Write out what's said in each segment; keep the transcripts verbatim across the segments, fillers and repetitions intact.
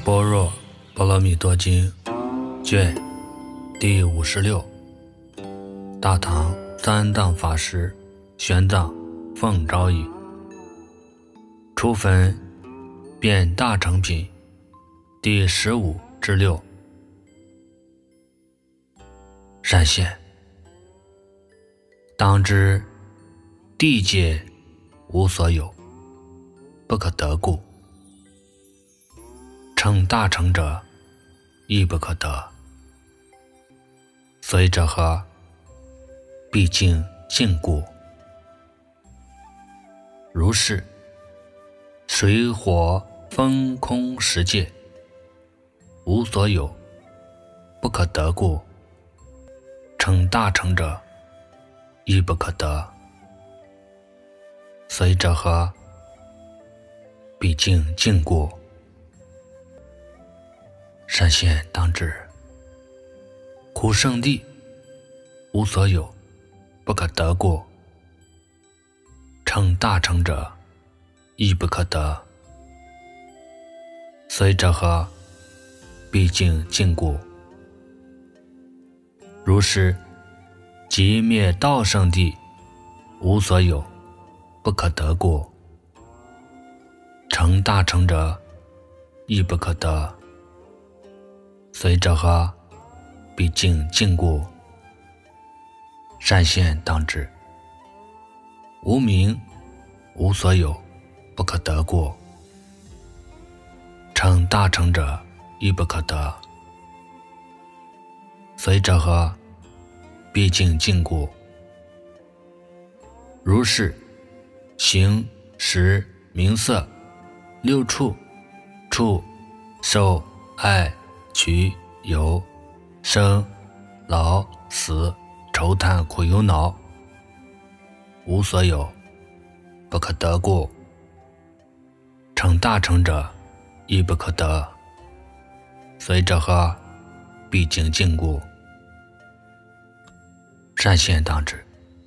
般若波罗蜜多经卷第五十六，大唐三藏法师玄奘奉诏译，初分变大成品第十五至六。善现，当知地界无所有，不可得故，成大成者亦不可得。所以者何？毕竟禁故。如是，水火风空十界无所有，不可得故，成大成者亦不可得。所以者何？毕竟禁故。善现当知，苦圣地无所有，不可得故，成大成者亦不可得。所以者何？毕竟禁故。如是，即灭道圣地无所有，不可得故，成大成者亦不可得。所以者何？毕竟禁故。善现当知，无明无所有，不可得故，成大成者亦不可得。所以者何？毕竟禁故。如是，形识名色六处，触受爱取有生老死愁叹苦忧恼无所有，不可得故，成大成者亦不可得。所以者何？毕竟禁故。善现当知，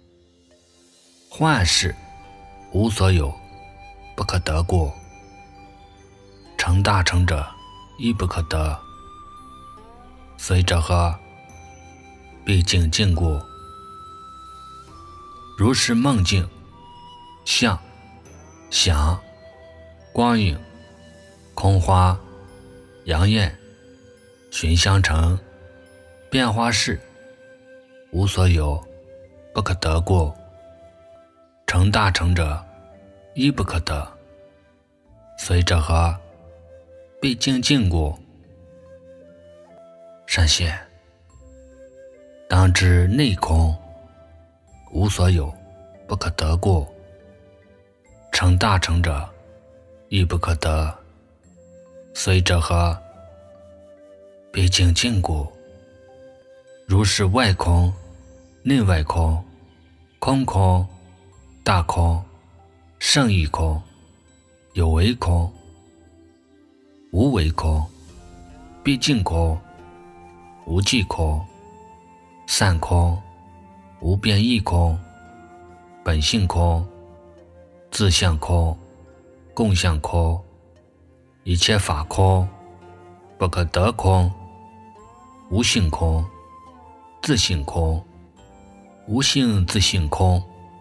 幻视无所有，不可得故，成大成者亦不可得。所以者何？毕竟禁故。如是梦境、相、想、光影、空花、阳焰、寻香尘、变化事无所有，不可得故，成大成者亦不可得。所以者何？毕竟禁故。善现，当知内空无所有，不可得故，成大成者亦不可得。所以者何？毕竟禁故。如是外空、内外空、空空、大空、胜义空、有为空、无为空、毕竟空、无记空、散空、无变异空、本性空、自相空、共相空、一切法空、不可得空、无性空、自性空、无性自性空，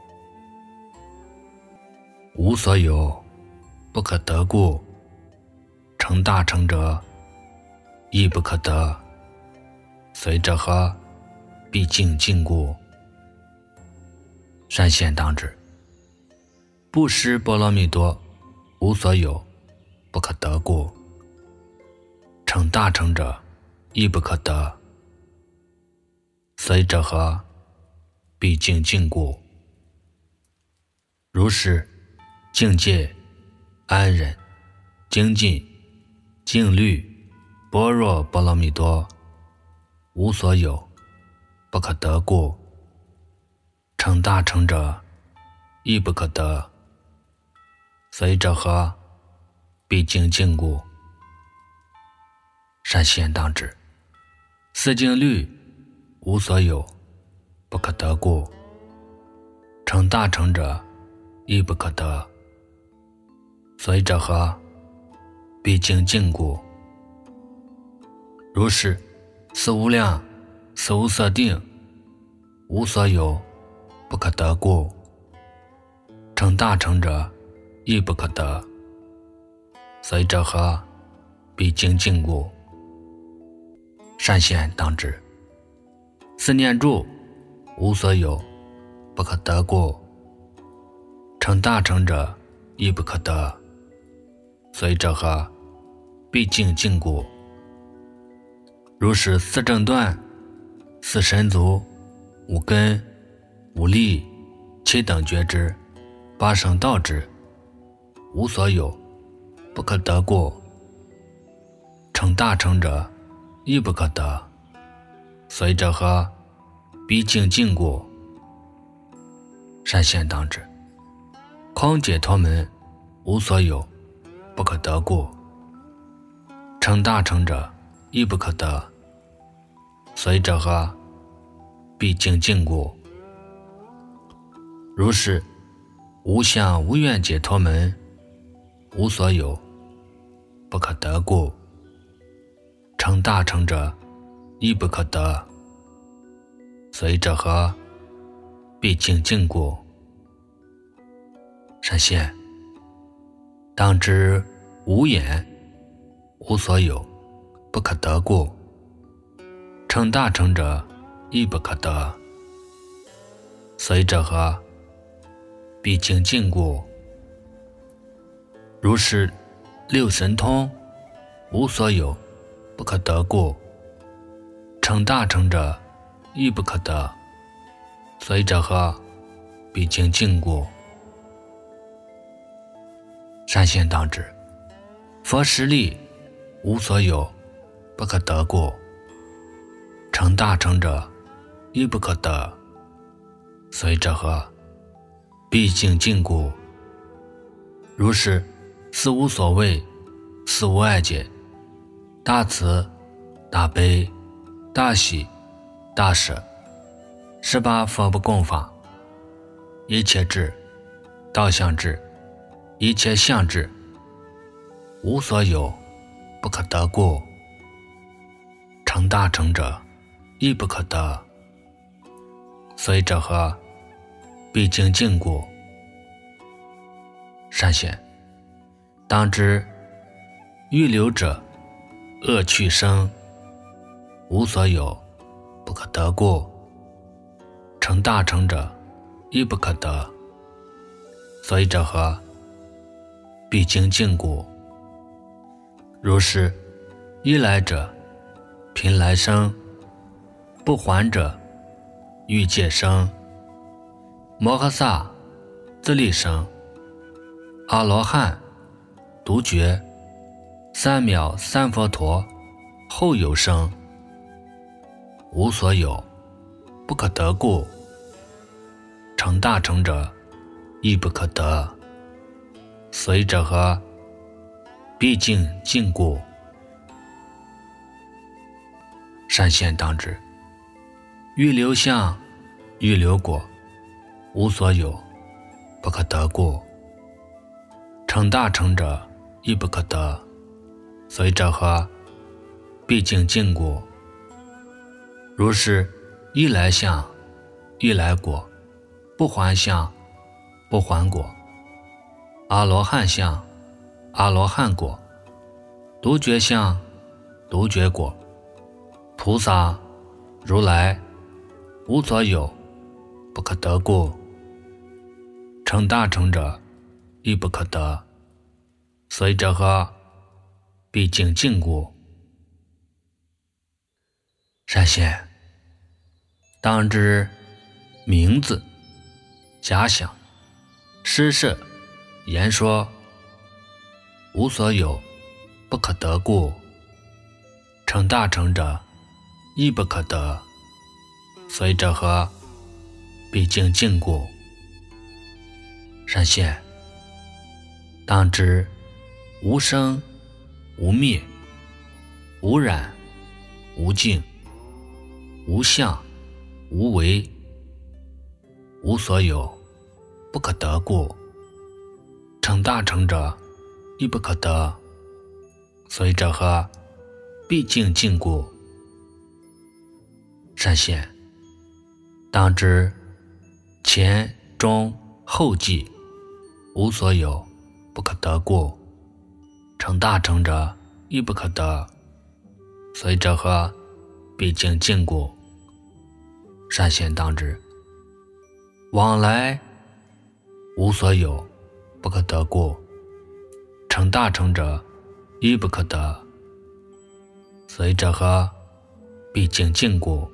无所有，不可得故，成大成者亦不可得。所以者何？毕竟禁故。善现当知，布施波罗蜜多无所有，不可得故，成大成者亦不可得。所以者何？毕竟禁故。如是，境界、安忍、精进、静虑、般若波罗蜜多无所有，不可得故，成大成者亦不可得。所以者何？毕竟禁故。善现当知，四境律无所有，不可得故，成大成者亦不可得。所以者何？毕竟禁故。 如是思无量，思无所定，无所有，不可得故。成大成者，亦不可得。所以者何？必经禁故。善现当知。四念住，无所有，不可得故。成大成者，亦不可得。所以者何？必经禁故。如是四正断，四神足，五根，五力，七等觉知，八圣道知，无所有，不可得故。成大成者，亦不可得。所以者何？必经禁故。善现当知。空解脱门，无所有，不可得故。成大成者，亦不可得。所以者何？必经禁故。如是无相无愿解脱门，无所有，不可得故。成大成者，亦不可得。所以者何？必经禁故。善现当知无眼，无所有，不可得故。成大成者，亦不可得。所以者何？必经禁故。如是六神通，无所有，不可得故。成大成者，亦不可得。所以者何？必经禁故。善现当知。佛实力，无所有，不可得故。成大成者，亦不可得。所以者何？必经禁故。如是四无所谓，四无碍解，大慈，大悲，大喜，大舍，十八佛不共法，一切智，道相智，一切相智，无所有，不可得故。成大成者，亦不可得。所以者何？必经禁故。善现当知欲流者，恶趣生，无所有，不可得故。成大成者，亦不可得。所以者何？必经禁故。如是一来者，频来生，不还者，欲界生，摩诃萨自力生，阿罗汉独觉，三藐三佛陀后有生，无所有，不可得故。成大成者，亦不可得。所以者何？必经禁故。善现当知。欲流相，欲流果，无所有，不可得故。成大成者，亦不可得。所以者何？必经禁故。如是一来相，一来果，不还相，不还果，阿罗汉相，阿罗汉果，独觉相，独觉果，菩萨如来无所有，不可得故。成大成者，亦不可得。所以者何？必经禁故。善现当知名字、假想、施设、言说，无所有，不可得故。成大成者，亦不可得。所以者何？必经禁故。善现当知无生无灭，无染无净，无相无为，无所有，不可得故。成大成者，亦不可得。所以者何？必经禁故。 善现，当知前中后继无所有，不可得过。成大成者亦不可得，随者何？毕竟尽故。善现当知往来无所有，不可得过。成大成者亦不可得，随者何？毕竟尽故。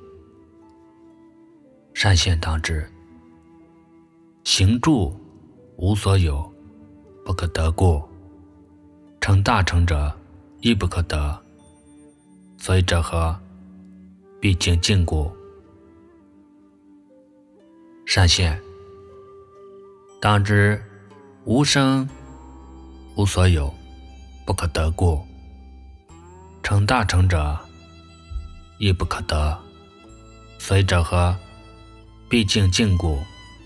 善现当知行住无所有，不可得过。成大成者亦不可得，随者何？毕竟尽故。善现当知无生无所有，不可得过。成大成者亦不可得，随者何？毕竟尽故。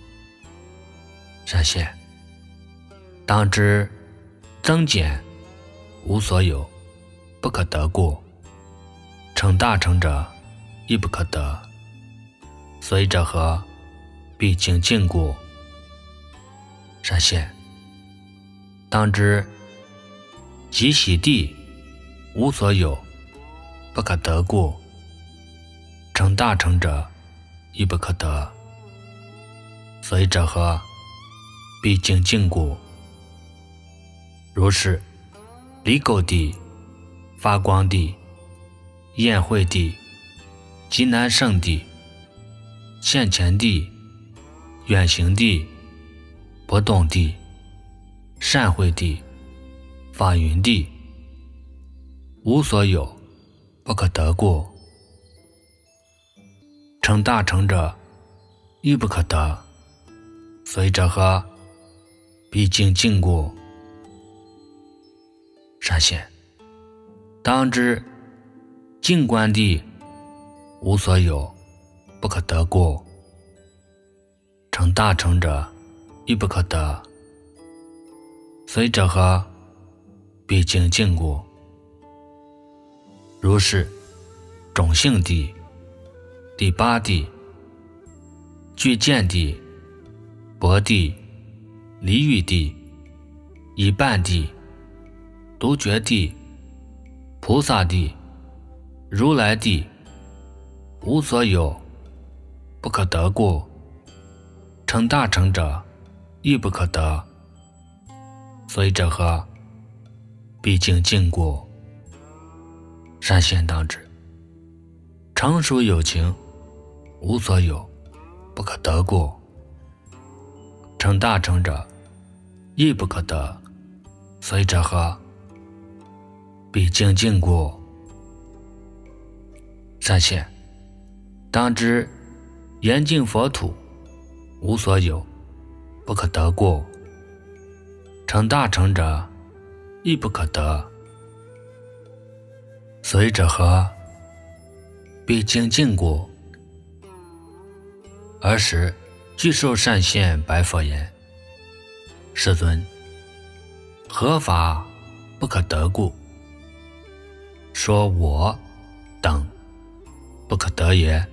善现当知增减无所有，不可得过。成大成者亦不可得，随者何？毕竟尽故。善现当知即洗地无所有，不可得过。成大成者亦不可得，随者何？毕竟尽故。如是离垢地、发光地、宴会地、极难胜地、现前地、远行地、不动地、善会地、法云地，无所有，不可得过。成大成者亦不可得，随者何？毕竟尽故。善现当知静观地无所有，不可得过。成大成者亦不可得，随者何？毕竟尽故。如是种性地、第八地、具见地、博地、离欲地、一半地、独觉地、菩萨地、如来地，无所有，不可得过。成大成者亦不可得，随者何？毕竟尽故。善现当知成熟有情无所有，不可得过。成大成者亦不可得，随者何？毕竟尽故。善现当知严净佛土无所有，不可得过。成大成者亦不可得，随者何？毕竟尽故。尔时具受善现白佛言：世尊，何法不可得故？说我等不可得也。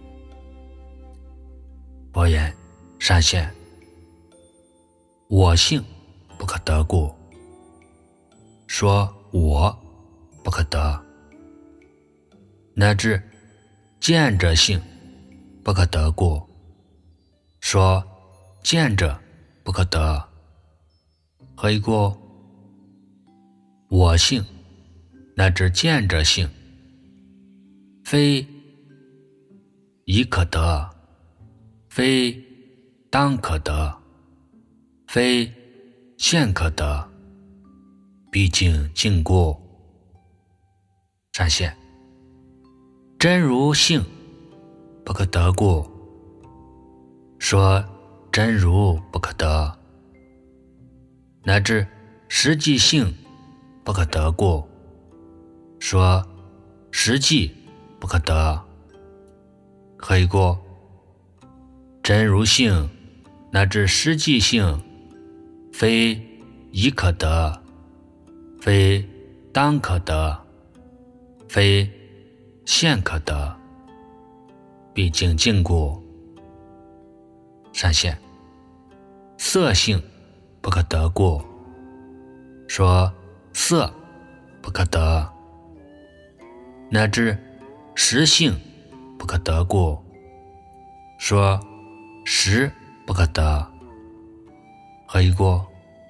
佛言：善现，我性不可得故。说我不可得，乃至见者性不可得故。说见者不可得，何以故？我性乃至见者性，非已可得，非当可得，非现可得，毕竟尽故。善现真如性不可得故。说真如不可得，乃至实际性不可得故。说实际不可得，何以故？真如性乃至实际性，非已可得，非当可得，非现可得， 毕竟经过。闪现色性不可得过，说色不可得，乃至实性不可得过，说实不可得。何以过？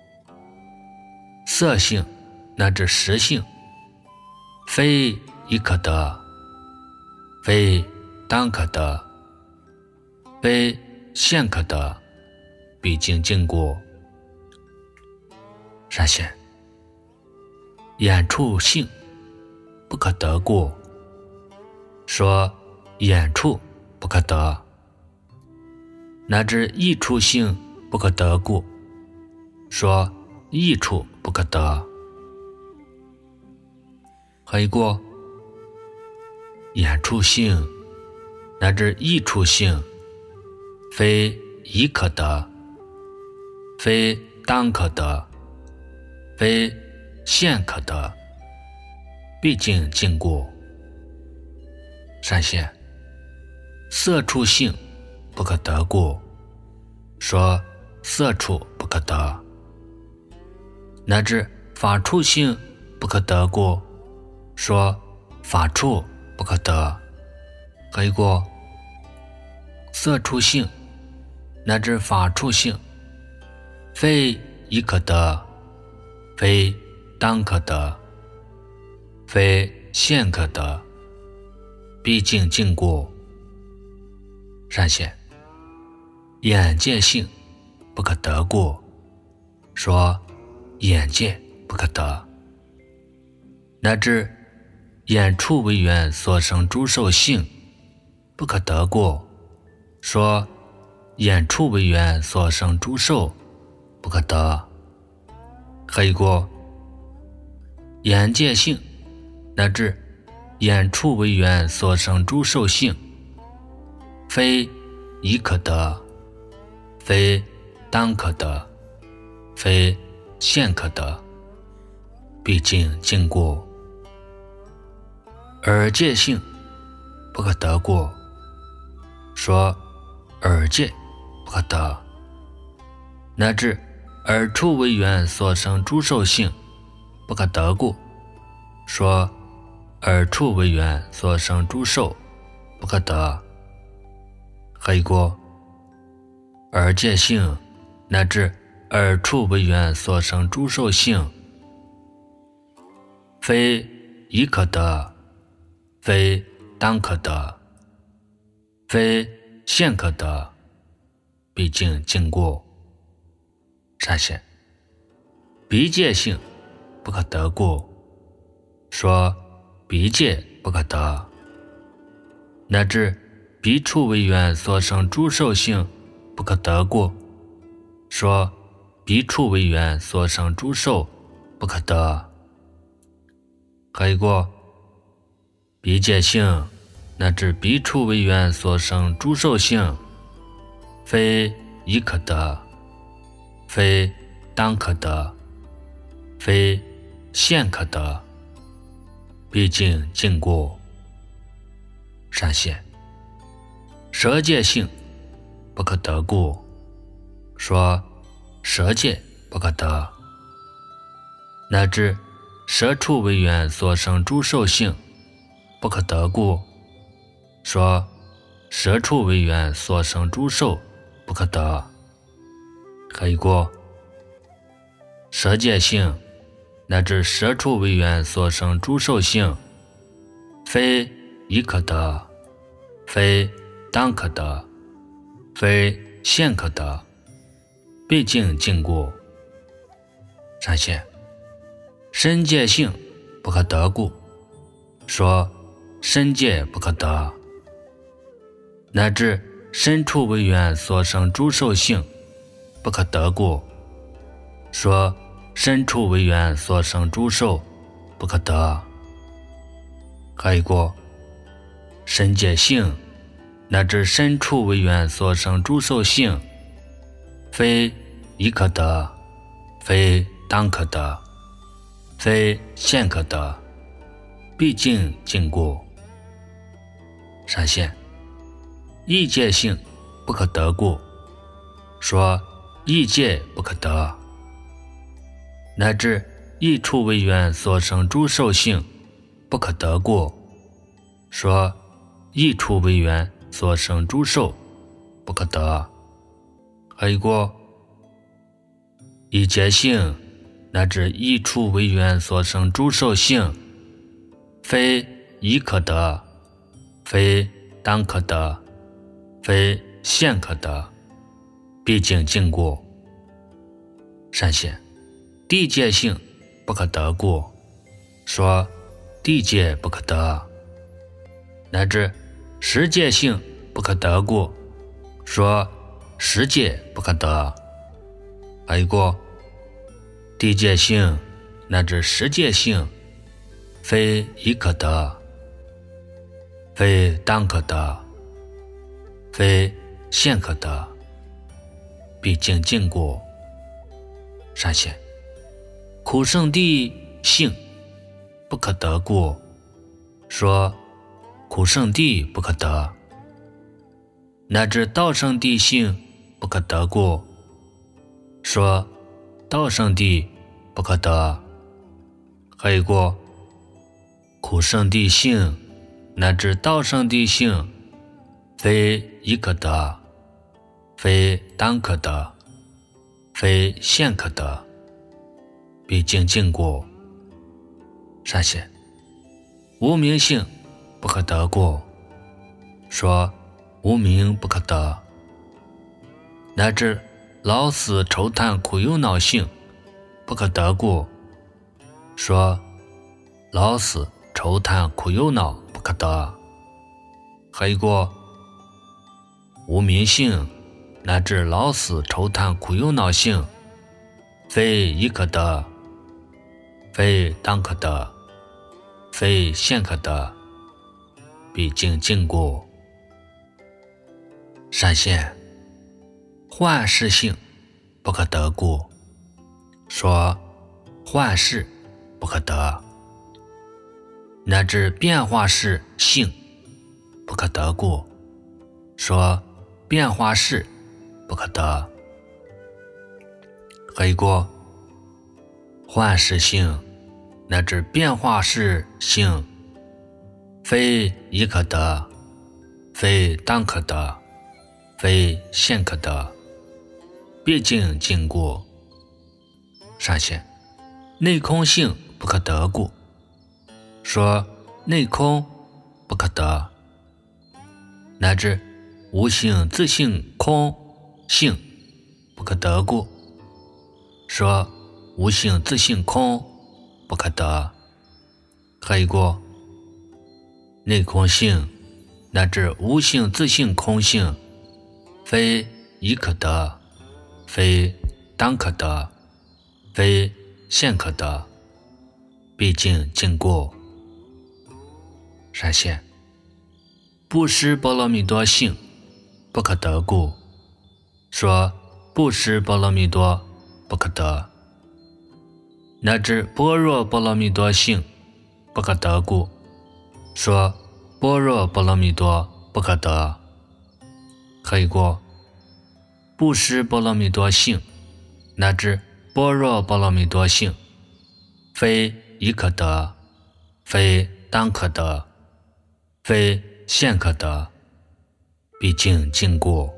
色性乃至实性，非一可得，非当可得，非现可得，毕竟经过。闪现眼处性不可得过，说眼处不可得，乃至意处性不可得过，说意处不可得。何以过？眼处性乃至意处性，非一可得，非当可得，非现可得，毕竟经过。闪现色处性不可得过，说色处不可得，乃至法处性不可得过，说法处不可得。何以过？色处性乃至法处性，非一可得，非当可得，非现可得，毕竟经过。闪现眼界性不可得过，说眼界不可得，乃至眼处为缘所生诸受性不可得过，说眼处为缘所生诸受不可得。何以过？眼界性乃至眼处为缘所生诸受性，非一可得，非当可得，非现可得，毕竟经过。耳界性不可得过，说耳界不可得，乃至耳处为缘所生诸受性不可得过，说耳处为缘所生诸受不可得。何以过？耳界性乃至耳处为缘所生诸受性，非一可得，非当可得，非现可得，毕竟经过。闪现鼻界性不可得过，说鼻界不可得，乃至鼻处为缘所生诸受性不可得过，说鼻处为缘所生诸受不可得。何以过？鼻界性乃至鼻处为缘所生诸受性，非一可得，非当可得，非现可得，毕竟经过。闪现舌界性不可得过，说舌界不可得，乃至舌处为缘所生诸受性不可得过，说舌处为缘所生诸受不可得。何以过？舌界性乃至舌处为缘所生诸受性，非一可得，非当可得，非现可得，毕竟经过。闪现身界性不可得故，说身界不可得，乃至身处为缘所生诸受性不可得故，说身处为缘所生诸受不可得。何以过？身界性乃至身处为缘所生诸受性，非一可得，非当可得，非现可得，毕竟经过。闪现异界性不可得故，说异界不可得，乃至异处为缘所生诸受性不可得故，说异处为缘所生诸受不可得。还有一个异界性乃至异处为缘所生诸受性，非一可得，非当可得，非现可得，毕竟经过。善显地界性不可得故，说地界不可得，乃至时界性不可得故，说时界不可得。还有一个地界性乃至时界性，非一可得，非当可得，非现可得，毕竟经过。善显苦圣地性不可得故，说苦圣地不可得，乃至道圣地性不可得故，说道圣地不可得。还有一个苦圣地性乃至道圣地性，非一可得，非当可得，非现可得，毕竟经过。善显无明性不可得故，说无明不可得，乃至老死愁叹苦忧恼性不可得故，说老死愁叹苦忧恼不可得。还有一个无明性乃至老死愁叹苦忧恼性，非一可得，非当可得，非现可得，毕竟经过。善显幻视性不可得故，说幻视不可得，乃至变化式性不可得故，说变化式不可得。还有一个幻视性乃至变化式性，非一可得，非当可得，非现可得，毕竟经过。善显内空性不可得故，说内空不可得，乃至无性自性空性不可得故，说无性自性空不可得。还有一个内空性乃至无性自性空性，非一可得，非当可得，非现可得，毕竟经过。善显布施波罗蜜多性不可得故，说布施波罗蜜多不可得，乃至般若波罗蜜多性不可得故，说般若波罗蜜多不可得。还有一个布施波罗蜜多性乃至般若波罗蜜多性，非一可得，非当可得，非现可得，毕竟经过。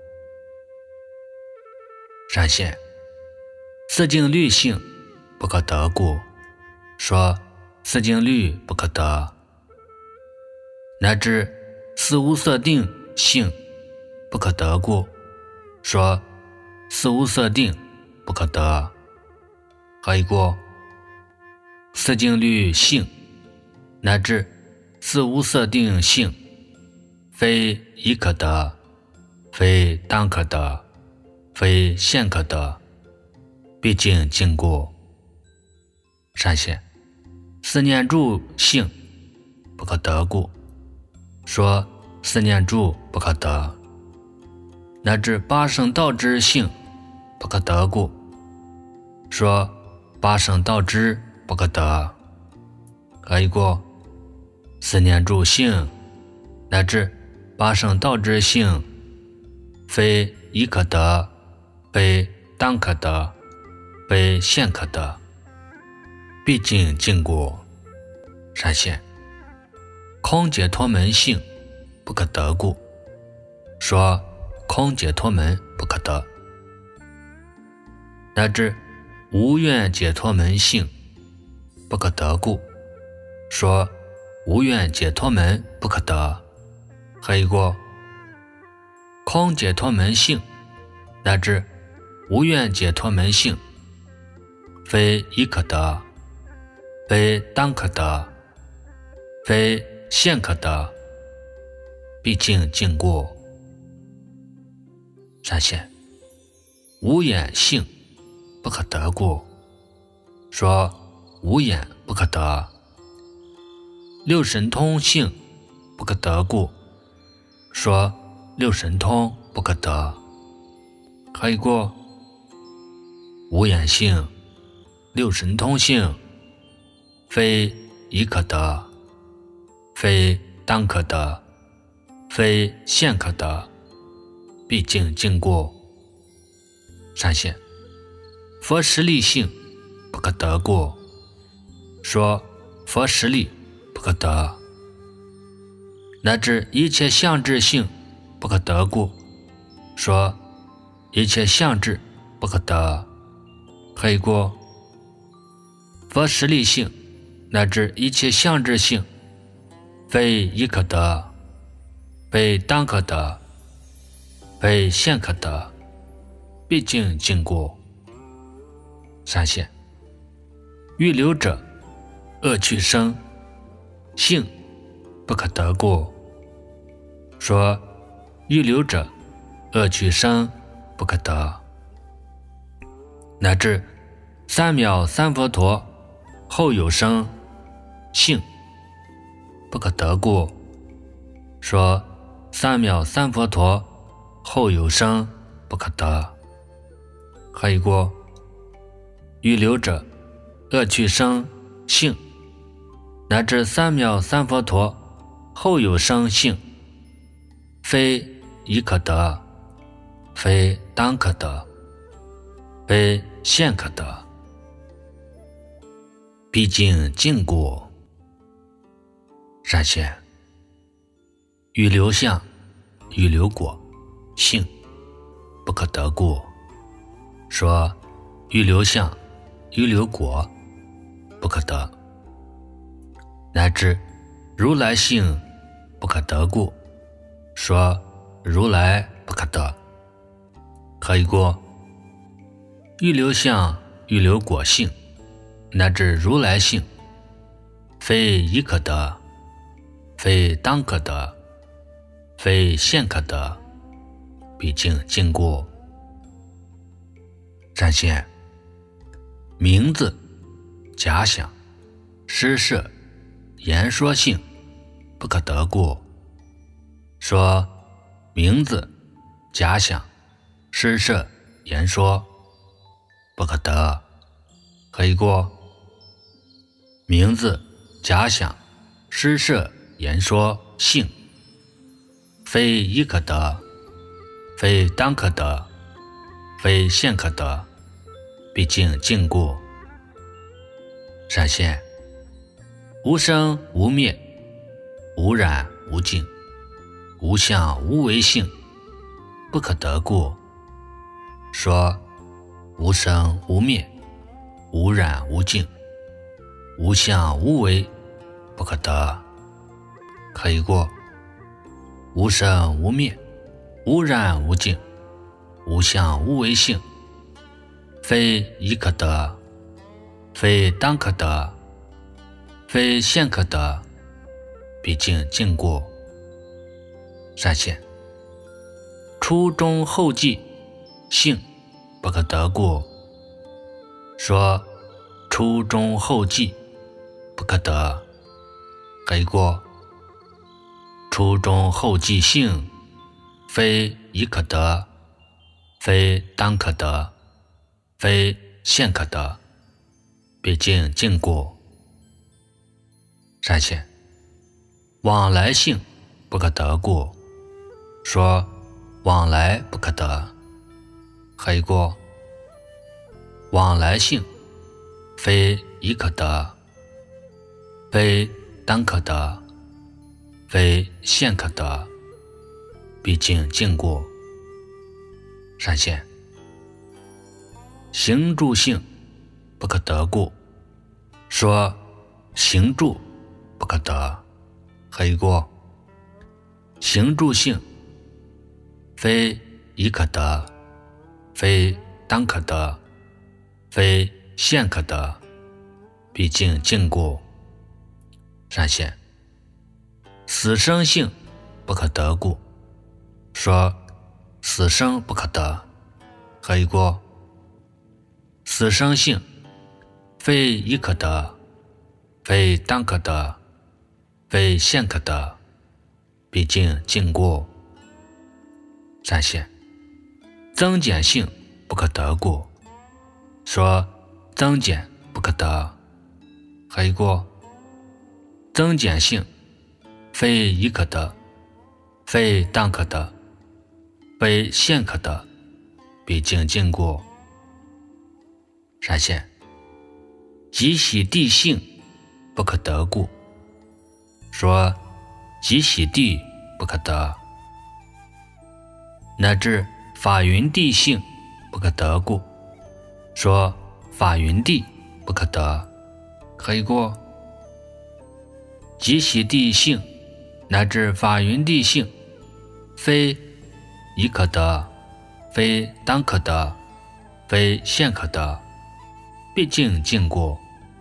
善显四境律性不可得故，说四境律不可得，乃至四无色定性不可得故，说四无色定不可得。还有一个四境律性乃至四无色定性，非一可得，非当可得，非现可得，毕竟经过。善显四念住性不可得故，说四念住不可得，乃至八圣道之性不可得故，说八圣道之不可得。还有一个四念住性乃至八圣道之性，非一可得，非当可得，非现可得，毕竟禁锢。闪现空解脱门性不可得故，说空解脱门不可得，乃至无愿解脱门性不可得故，说无愿解脱门不可得。还有一个空解脱门性乃至无愿解脱门性，非一可得，非当可得，非现可得，毕竟禁锢。闪现无眼性不可得故，说无眼不可得。六神通性不可得故，说六神通不可得。还有一个无眼性、六神通性，非一可得，非当可得，非现可得，毕竟禁锢。闪现佛实力性不可得故，说佛实力不可得，乃至一切相智性不可得故，说一切相智不可得。还有一个佛实力性乃至一切相智性，非一可得，非当可得，非现可得，毕竟禁锢。闪现欲流者恶趣生性不可得故，说欲流者恶趣生不可得，乃至三藐三佛陀后有生性不可得故，说三藐三佛陀后有生不可得。还有一个欲流者恶趣生性乃至三藐三佛陀后有生性，非一可得，非当可得，非现可得，毕竟禁锢。闪现欲流相、欲流果性不可得故，说欲流相、欲流果不可得，乃至如来性不可得故，说如来不可得。还有一个欲流相、欲流果性乃至如来性，非一可得，非当可得，非现可得，毕竟禁锢。闪现名字、假想、施设、言说性不可得故，说名字、假想、施设、言说不可得。还有一个名字、假想、施设、言说性，非一可得，非当可得，非现可得，毕竟禁锢。闪现无生无灭，无染无净，无相无为性不可得故，说无生无灭，无染无净，无相无为不可得。还有一个无生无灭，无染无净，无相无为性，非一可得，非当可得，非现可得，毕竟禁锢。闪现初中后继性不可得故，说初中后继不可得。还有一个初中后继性，非一可得，非当可得，非现可得，毕竟禁锢。闪现往来性不可得故， 说往来不可得，还有个往来性，非一可得，非单可得，非现可得，毕竟经过。闪现行住性不可得故，说行住不可得，还有个行住性，非一可得，非单可得，非现可得，毕竟经过。闪现死生性不可得故，说死生不可得，还有个死生性，非一可得，非单可得，非现可得，毕竟经过。闪现增减性不可得故，说增减不可得，还有个增减性，非一可得，非单可得，非现可得，毕竟经过。闪现即喜地性不可得故，说即喜地不可得，乃至法云地性不可得故，说法云地不可得，还有个即喜地性乃至法云地性，非一可得，非单可得，非现可得，毕竟经过。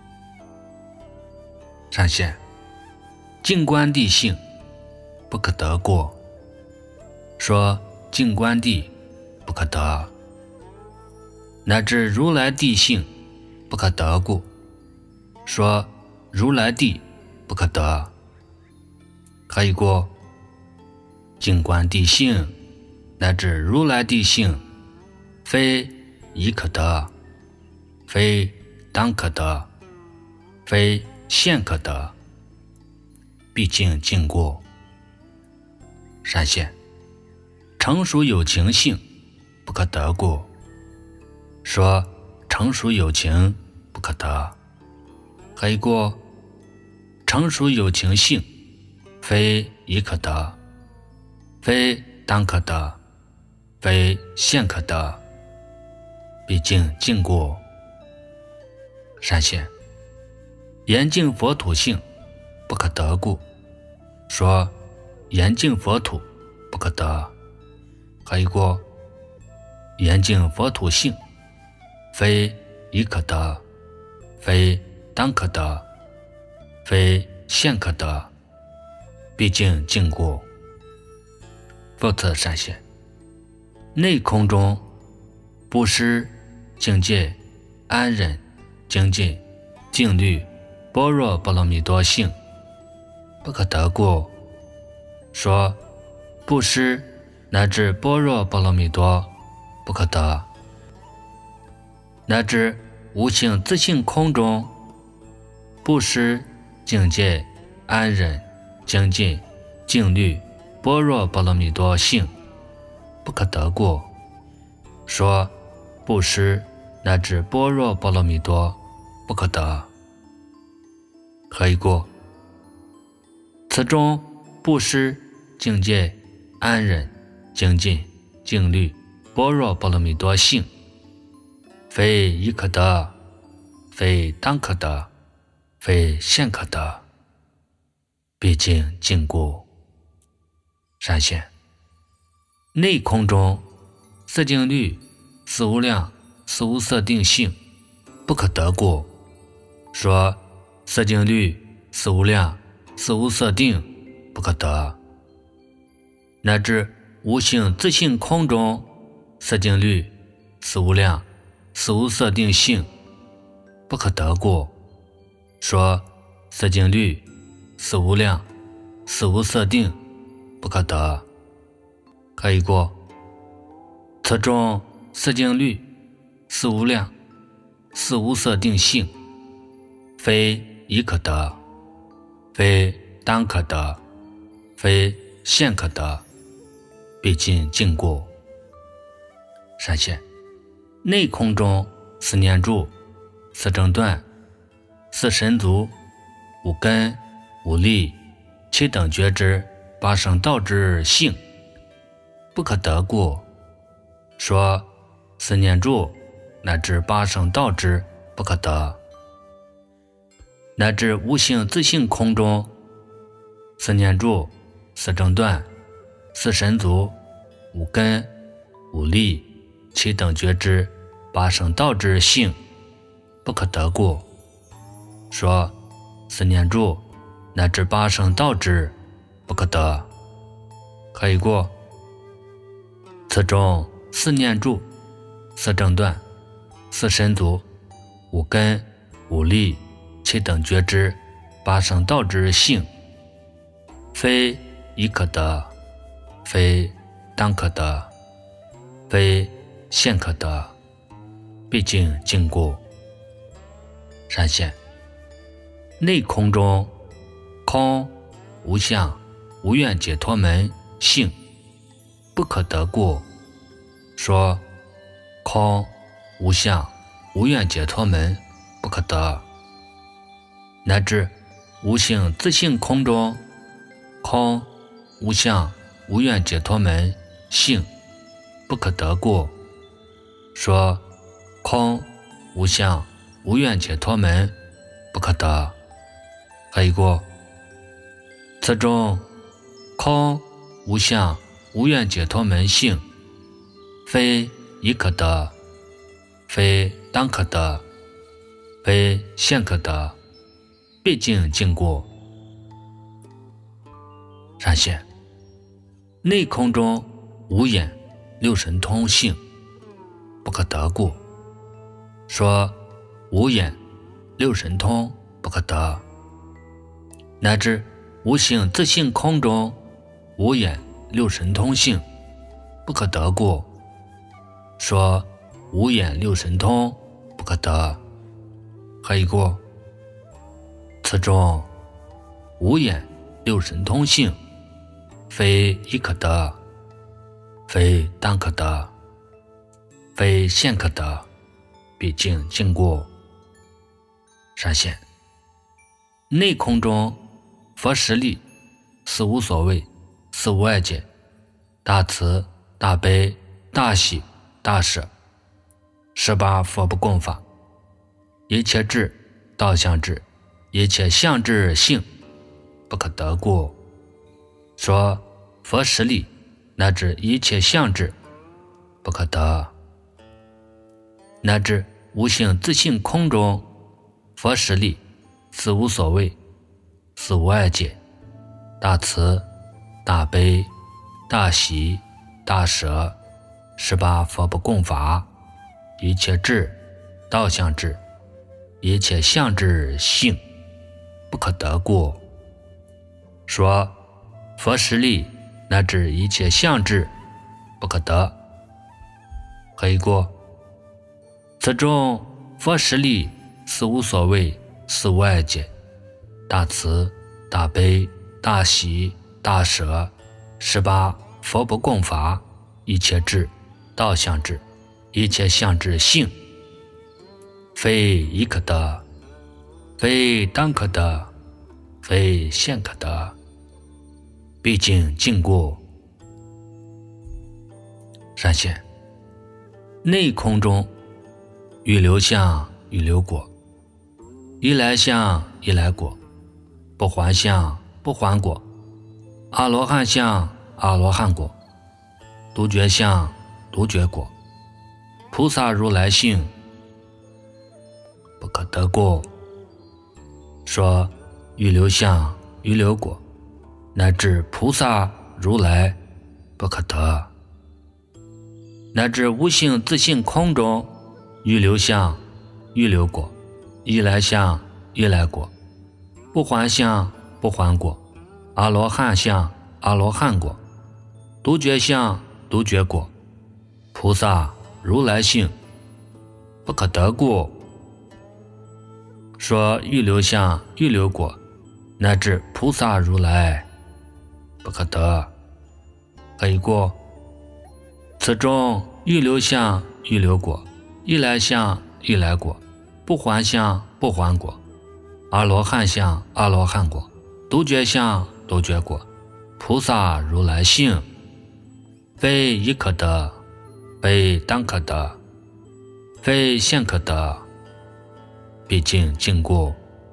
闪现静观地性不可得过，说静观地不可得，乃至如来地性不可得故，说如来地不可得，还有个静观地性乃至如来地性，非一可得，非单可得，非现可得，毕竟经过。闪现成熟有情性不可得过，说成熟有情不可得，还有个成熟有情性，非一可得，非单可得，非现可得，毕竟经过。闪现严净佛土性不可得故，说严净佛土不可得，还有个严净佛土性，非一可得，非单可得，非现可得，毕竟经过。复次闪现内空中布施境界安忍精进静虑般若波罗蜜多性不可得过，说布施乃至般若波罗蜜多不可得，乃至无性自性空中布施境界安忍精进静虑般若波罗蜜多性不可得过，说布施乃至般若波罗蜜多不可得，还有个此中布施境界安忍精进静虑般若波罗蜜多性，非一可得，非单可得，非现可得，毕竟经过。闪现内空中色净律四无量四无色定性不可得过，说色净律四无量四无色定不可得，乃至无性自性空中色净律四无量四无色定性不可得过，说色净律四无量四无色定不可得，还有个此中色净律四无量四无色定性，非一可得，非单可得，非现可得， 毕竟经过。闪现内空中四念住、四正断、四神足、五根、五力、七等觉之八圣道之性，不可得过。说四念住乃至八圣道之不可得，乃至无性自性空中四念住、四正断、四神足、五根、五力、七等觉之八圣道之性，不可得过。说四念住乃至八圣道之不可得，可以过。此中四念住、四正断、四神足、五根、五力、七等觉之八圣道之性，非已可得，非当可得，非现可得，毕竟经过。闪现内空中空无相无愿解脱门性，不可得过。说空无相无愿解脱门不可得，乃至无性自性空中空无相无愿解脱门性，不可得过。说空无相无愿解脱门不可得，可以过。此中空无相无愿解脱门性，非已可得，非当可得，非现可得，毕竟经过。闪现内空中无眼六神通性，不可得过。说无眼六神通不可得，乃至无性自性空中无眼六神通性，不可得过。说无眼六神通不可得，可以过。此中无眼六神通性，非已可得，非当可得，非现可得，毕竟经过。闪现内空中佛实力四无所谓、四无碍解、大慈、大悲、大喜、大舍，十八佛不共法，一切智、道相智、一切相智性，不可得过。说佛实力乃至一切相智不可得，乃至无性自性空中佛实力四无所谓、四无碍解、大慈、大悲、大喜、大舍，十八佛不共法，一切智、道相智、一切相智性，不可得过。说佛实力乃至一切相智不可得，可以过。此中佛实力四无所谓、四无碍解、大慈、大悲、大喜、大舍，十八佛不共法，一切智、道相智、一切相智性，非已可得，非当可得，非现可得，毕竟经过。闪现内空中欲流相欲流果，一来相一来果，不还相不还果，阿罗汉相阿罗汉果，独觉相独觉果，菩萨如来性，不可得过。说欲流相欲流果，乃至菩萨如来不可得，乃至无性自性空中欲流相欲流果，一来相一来果，不还相不还果，阿罗汉相阿罗汉果，独觉相独觉果，菩萨如来性，不可得过。说欲流相欲流果，乃至菩萨如来不可得，可以过。 此中欲留相欲留果，欲来相欲来果，不还相不还果，阿罗汉相阿罗汉果，独觉相独觉果，菩萨如来性，非已可得，非当可得，非现可得，毕竟经过。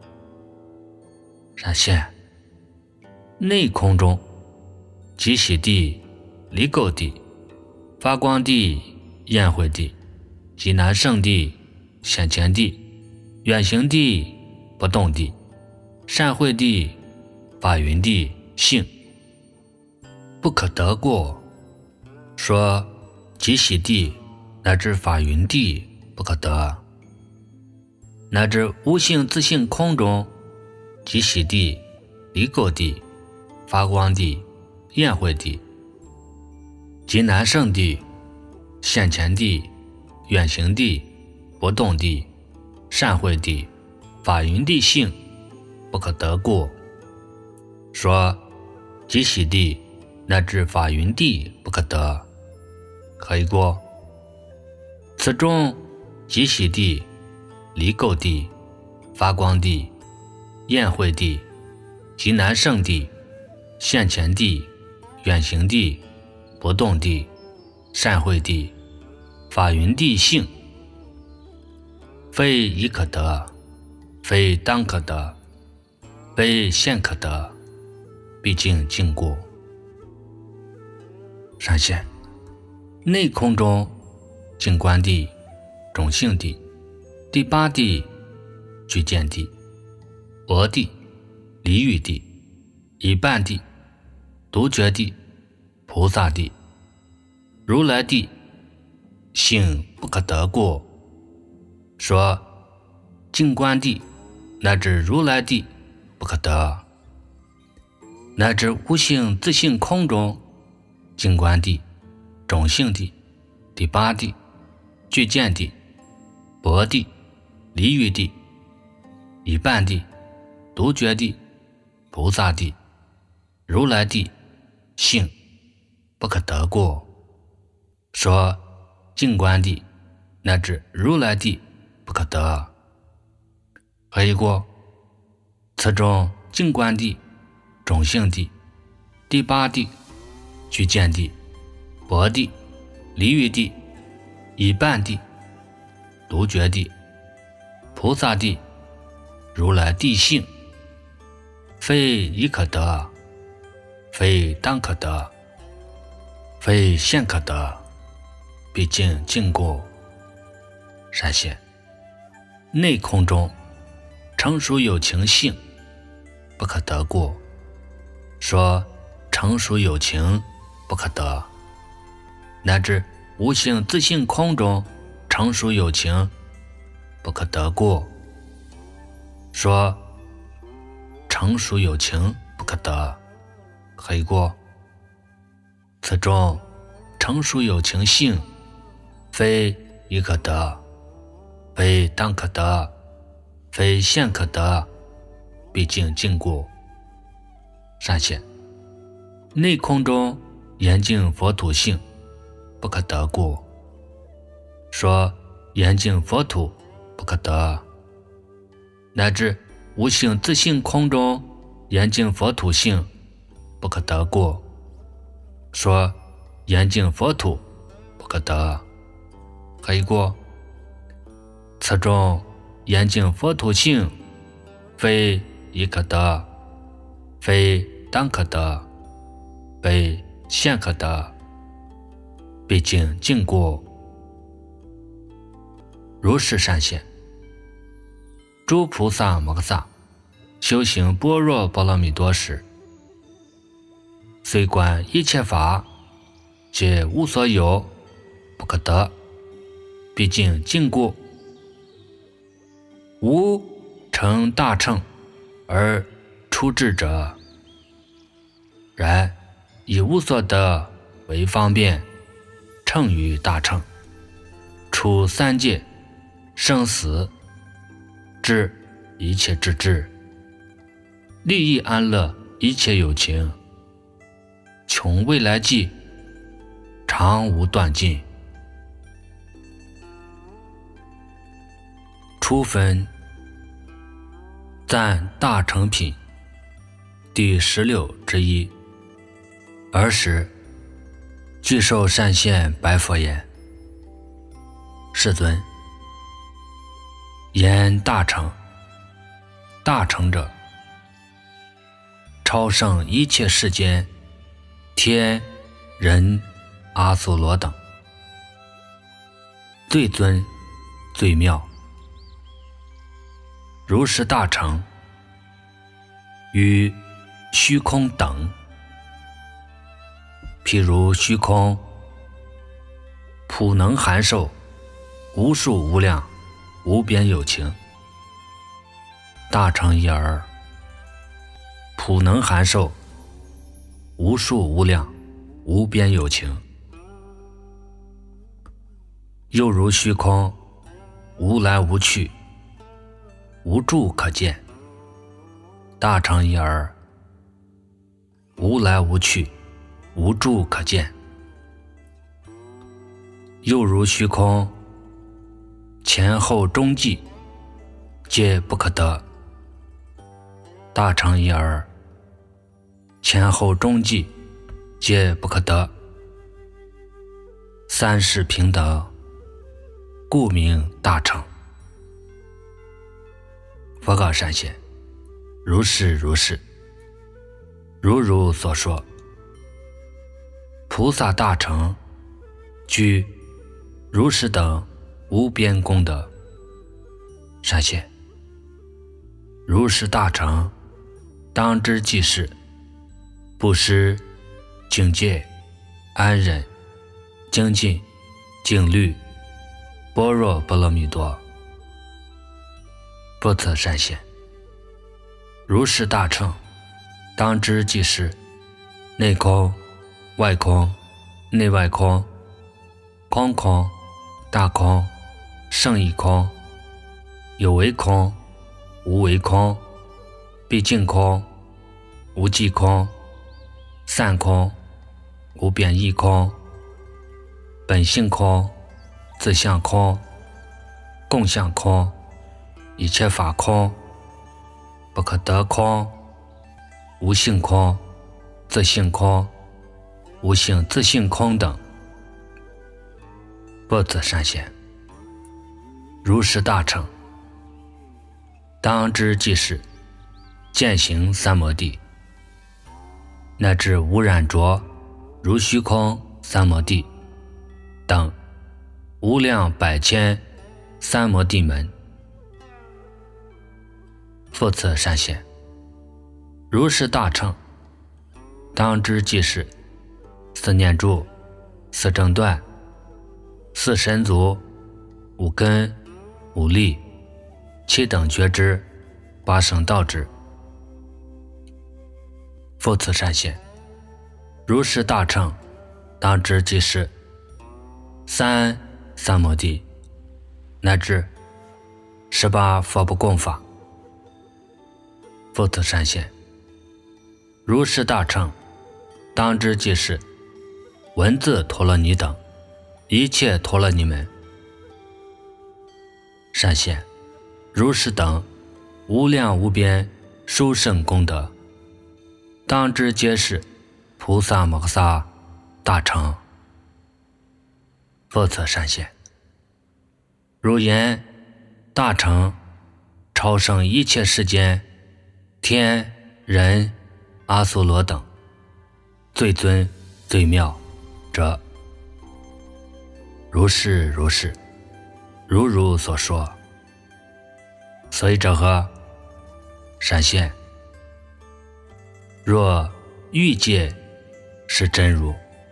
闪现内空中，即喜地、离垢地、发光地、焰慧地、极难胜地、显前地、远行地、不动地、善慧地、法云地、性，不可得过。说即喜地乃至法云地不可得，乃至无性自性空中，即喜地、离垢地、发光地、焰慧地、极难胜地、现前地、远行地、不动地、善慧地、法云地性，不可得过。说即喜地乃至法云地不可得，可以过。此中即喜地、离垢地、发光地、焰慧地、极难胜地、现前地、远行地、不动地、善慧地、法云地性，非已可得，非当可得，非现可得，毕竟经过。闪现内空中，静观地、种性地、第八地、具见地、薄地、离欲地、一半地、独觉地、菩萨地、如来地性不可得过。说静观地乃至如来地不可得，乃至无性自性空中，静观地、种性地、第八地、具见地、薄地、离欲地、一半地、独觉地、菩萨地、如来地性不可得过。说静观地乃至如来地不可得，可以过。此中静观地、种性地、第八地、具见地、薄地、离欲地、一半地、独觉地、菩萨地、如来地性，非已可得，非当可得，非现可得，毕竟经过。闪现内空中，成熟有情性不可得过。说成熟有情不可得，乃至无性自性空中，成熟有情不可得过。说成熟有情不可得，可以过。此中成熟有情性，非已可得，非当可得，非现可得，毕竟经过。闪现内空中严净佛土性不可得过。说严净佛土不可得，乃至无性自性空中严净佛土性不可得过。说严净佛土不可得，可以过。此中严净佛土性，非已可得，非当可得，非现可得，毕竟经过。如是善现诸菩萨摩诃萨修行般若波罗蜜多时，虽观一切法皆无所有不可得，毕竟经过。无成大乘而出智者，然以无所得为方便，乘于大乘，出三界生死，知一切之智，利益安乐一切有情，穷未来际， 常无断尽。初分赞大乘品第十六之一。尔时具受善现白佛言：世尊，言大乘，大乘者，超胜一切世间天人阿修罗等，最尊最妙。如是大乘与虚空等，譬如虚空普能含受无数无量无边有情，大乘一而普能含受无数无量无边有情，又如虚空无来无去无处可见，大乘一而无来无去无处可见，又如虚空前后中际皆不可得，大乘一而前后中际皆不可得，三世平等，故名大乘。佛告善现：如是如是，如如所说。菩萨大乘具如是等无边功德。善现，如是大乘当知即是布施、警戒、安忍、精进、静虑、般若波罗蜜多。不测善现，如是大乘当知即是内空、外空、内外空、空空、大空、胜义空、有为空、无为空、毕竟空、无际空、散空、无变异空、本性空、自相空、共相空、一切法空、不可得空、无性空、自性空、无性自性空等。不测善现，如是大乘当知即是见行三摩地，乃至无染浊如虚空三摩地等无量百千三摩地门。复次善现，如是大乘当知即是四念住、四正断、四神足、五根、五力、七等觉支、八圣道支。复次善现，如是大乘当知即是三三摩地，乃至十八佛不共法。复次善现，如是大乘当知即是文字陀罗尼等一切陀罗尼门。善现，如是等无量无边殊胜功德，当知皆是菩萨摩诃萨大乘。复次善现，如言大乘超胜一切世间天人阿修罗等最尊最妙者，如是如是，如如所说。所以者何？善现，若欲界是真如，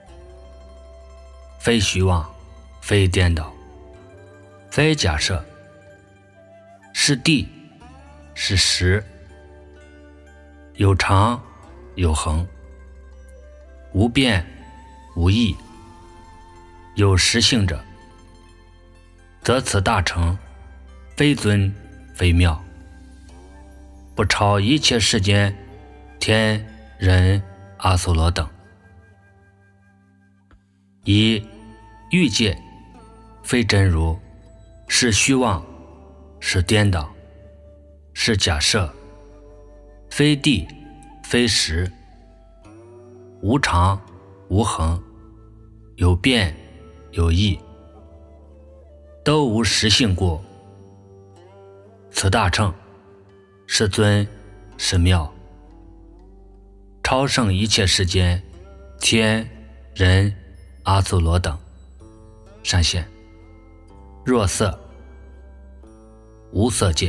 非虚妄，非颠倒，非假设，是地，是实，有常有恒，无变无异，有实性者，则此大乘非尊非妙，不超一切世间天人阿修罗等。 以欲界，非真如，是虚妄，是颠倒，是假设，非谛，非实，无常，无恒，有变，有异，都无实性故。此大乘，是尊，是妙，超胜一切世间，天、人、阿修罗等。善现。若色，无色界，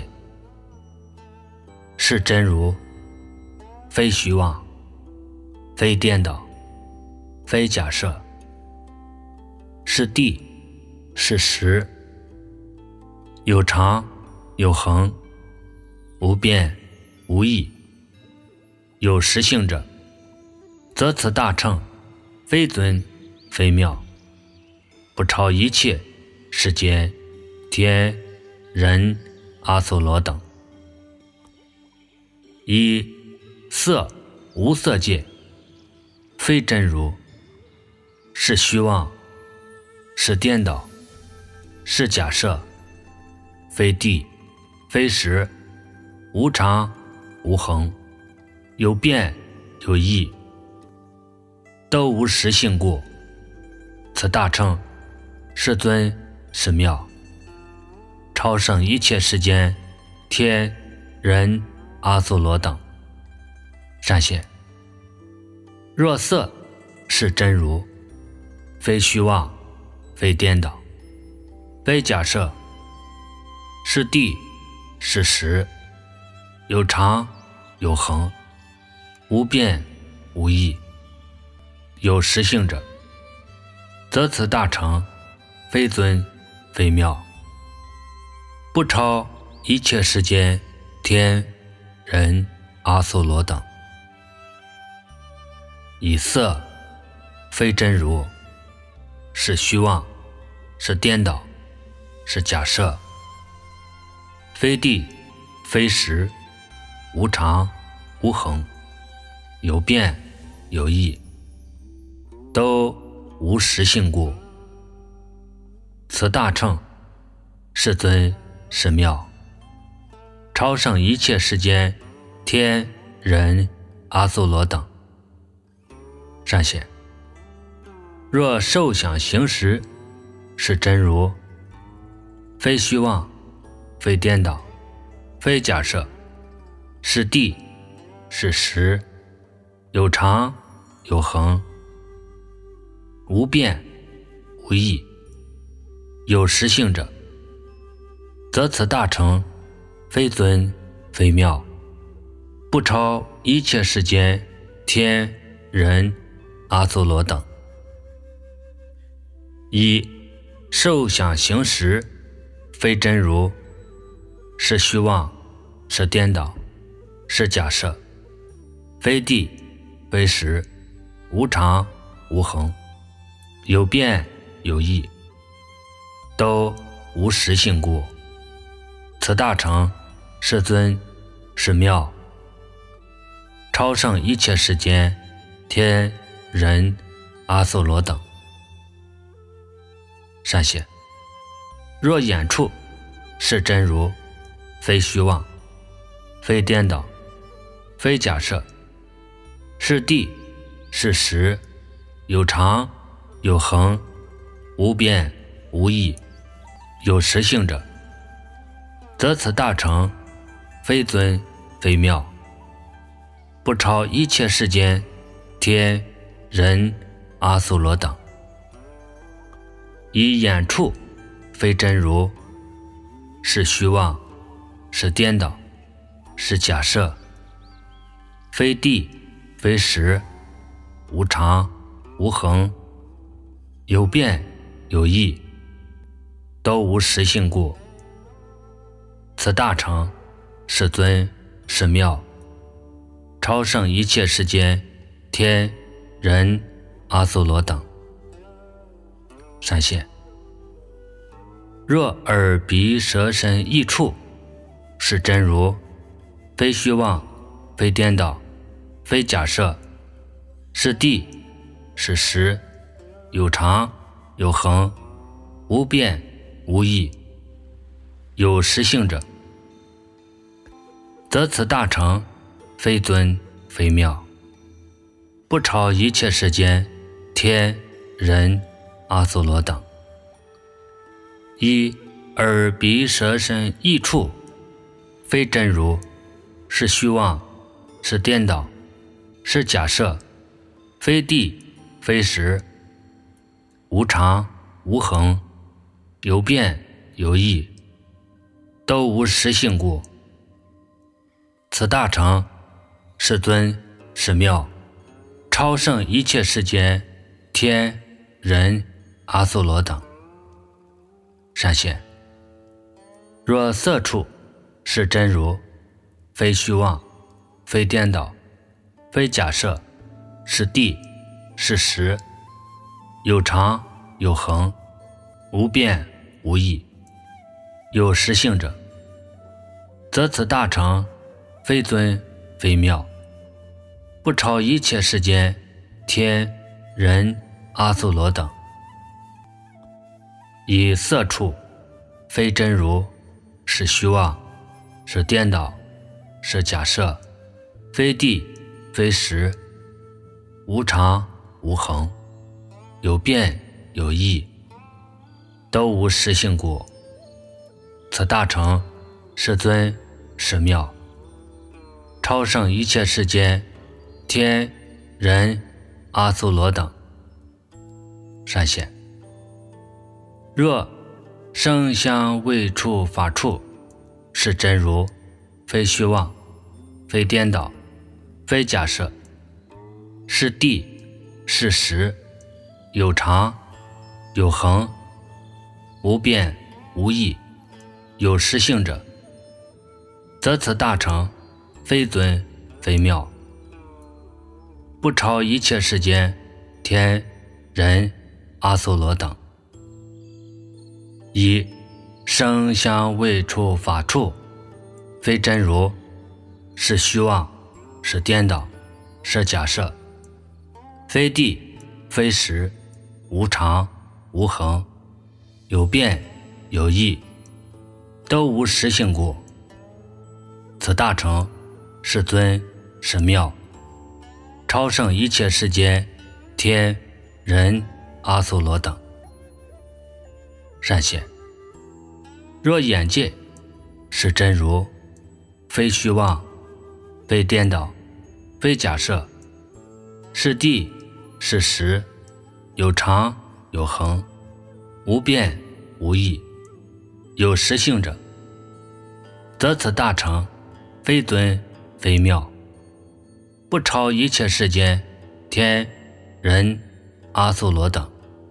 是真如，非虚妄，非颠倒，非假设，是谛，是实，有常，有恒，无变，无异，有实性者，则此大乘非尊，非妙，不超一切世间天、人、阿修罗等。以色无色界，非真如，是虚妄，是颠倒，是假设，非谛，非实，无常，无恒，有变，有异，都无实性故。此大乘，是尊，是妙，超胜一切世间天、人、阿修罗等。善现。若色，是真如，非虚妄，非颠倒，非假设，是谛，是实，有常，有恒，无变，无异，有实性者，则此大乘非尊，非妙，不超一切世间天、人、阿修罗等。以色，非真如，是虚妄，是颠倒，是假设，非谛，非实，无常，无恒，有变，有异，都无实性故。此大乘，是尊，是妙，超胜一切世间天、人、阿修罗等。善现。若受想行识，是真如，非虚妄，非颠倒，非假设，是谛，是实，有常，有恒，无变，无异，有实性者，则此大乘非尊，非妙，不超一切世间天、人、阿修罗等。一、受想行识，非真如，是虚妄，是颠倒，是假设，非谛，非实，无常，无恒，有变，有异，都无实性故。此大乘是尊，是妙，超胜一切世间天、人、阿修罗等。善现。若眼处，是真如，非虚妄，非颠倒，非假设，是谛，是实，有常，有恒，无变，无异，有实性者，则此大乘非尊，非妙，不超一切世间天、人、阿修罗等。以眼处，非真如，是虚妄，是颠倒，是假设，非谛，非实，无常，无恒，有变，有异，都无实性故。此大乘是尊，是妙，超胜一切世间天、人、阿修罗等。善现。若耳鼻舌身意处，是真如，非虚妄，非颠倒，非假设，是谛，是实， 有常有恒，无变无异，有实性者，则此大成非尊非妙，不超一切世间天人阿修罗等。一耳鼻舌身意处，非真如，是虚妄，是颠倒，是假设，非地非时，无常无恒，有变有异，都无实性故。此大成是尊是妙，超胜一切世间天人阿修罗等。善现，若色处是真如，非虚妄，非颠倒，非假设，是地是时，有常有恒，无变无异，有实性者，则此大成非尊非妙，不超一切世间天人阿修罗等。以色处非真如，是虚妄，是颠倒，是假设，非地非时，无常无恒，有变有异，都无实性故。此大成是尊是妙，超胜一切世间天人阿修罗等。善现，若声香味触法处是真如，非虚妄，非颠倒，非假设，是地是时，有常有恒，无变无异，有实性者，则此大成非尊非妙，不超一切世间天人阿修罗等。一声香味触法处非真如，是虚妄，是颠倒，是假设，非地非时，无常无恒，有变有异，都无实性故。此大成是尊是妙，超胜一切世间天人阿修罗等。善现，若眼界是真如，非虚妄，非颠倒，非假设，是地是时，有常有恒，无变无异，有实性者，则此大成非尊非妙，不超一切世间天人阿修罗等。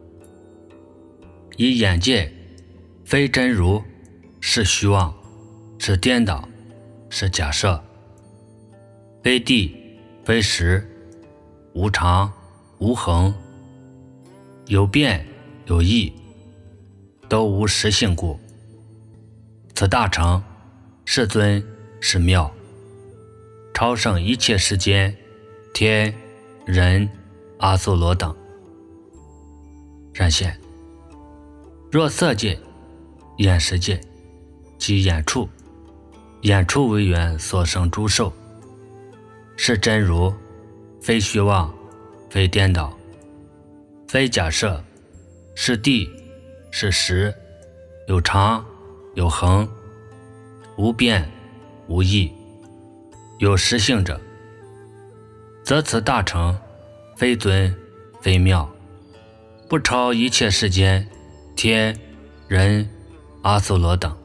以眼界非真如，是虚妄，是颠倒，是假设，非地非时，无常无恒，有变有异，都无实性故。此大成是尊是妙，超胜一切世间天人阿修罗等。善现，若色界眼识界即眼处，眼处为缘所生诸受，是真如，非虚妄，非颠倒，非假设，是地是时，有常有恒，无变无异，有实性者，则此大成非尊非妙，不超一切世间天人阿修罗等。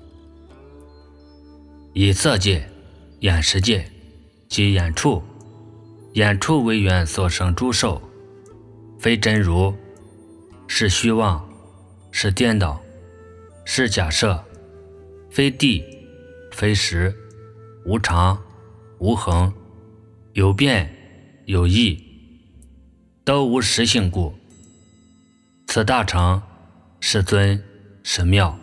以色界眼识界即眼处，眼处为缘所生诸受，非真如，是虚妄，是颠倒，是假设，非地非时，无常无恒，有变有异，都无实性故。此大成是尊是妙，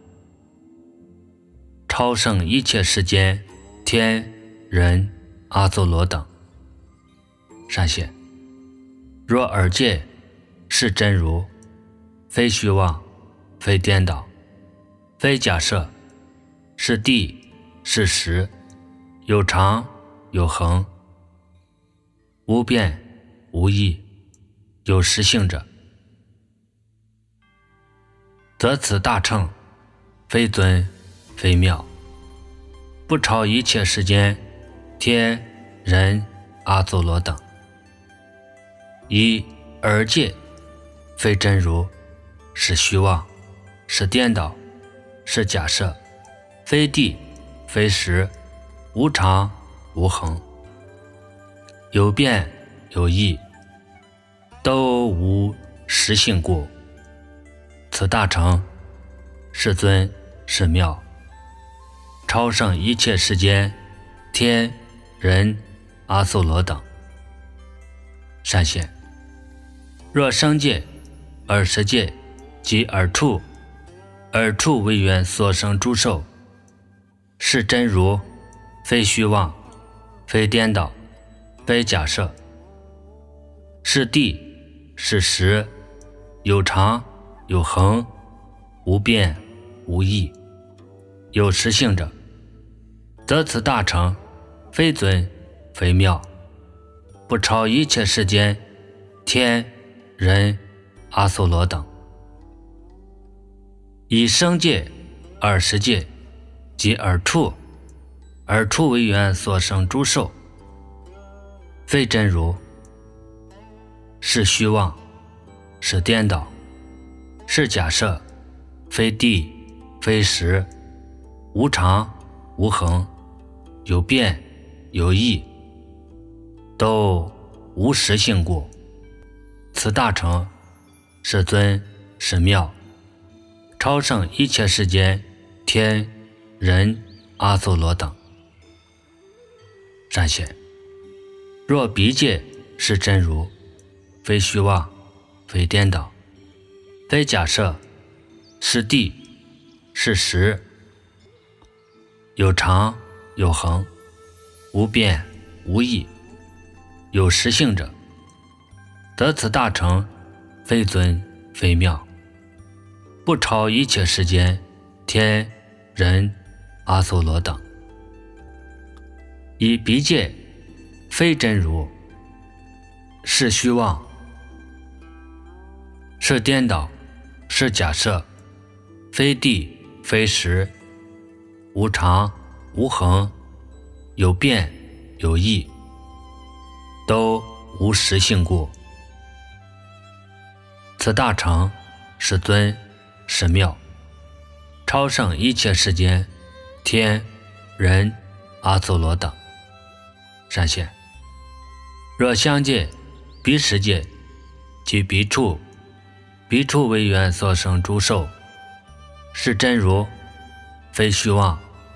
超胜一切世间天人阿修罗等。善现，若耳界是真如，非虚妄，非颠倒，非假设，是谛，是实，有常有恒，无变无异，有实性者，则此大乘非尊非妙，不超一切世间天人阿修罗等。以耳界非真如，是虚妄，是颠倒，是假设，非谛非实，无常无恒，有变有异，都无实性故。此大乘是尊是妙，超胜一切世间天人阿修罗等。善现，若生界、耳识界及耳处，耳处为缘所生诸受，是真如，非虚妄，非颠倒，非假设，是谛，是实，有常有恒，无变无异，有实性者，则此大乘非尊非妙，不超一切世间天人阿修罗等。以生界、耳识界及耳处，耳处为缘所生诸受，非真如，是虚妄，是颠倒，是假设，非谛非实，无常无恒，有变有异，都无实性故。此大乘是尊是妙，超胜一切世间天人阿修罗等。善现，若彼界是真如，非虚妄，非颠倒，非假设，是谛，是实，有常有恒，无变无异，有实性者，则此大乘非尊非妙，不超一切世间天人阿修罗等。以彼界非真如，是虚妄，是颠倒，是假设，非谛非实，无常无恒，有变有异，都无实性故。此大乘是尊是妙，超胜一切世间天人阿修罗等。善现，若相界、彼识界及彼处，彼处为缘所生诸受，是真如，非虚妄，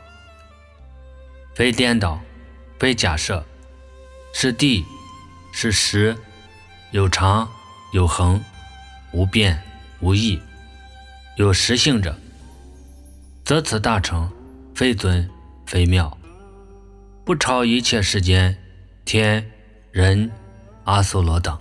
非颠倒，非假设，是谛，是实，有常有恒，无变无异，有实性者，则此大乘非尊非妙，不超一切世间天人阿修罗等。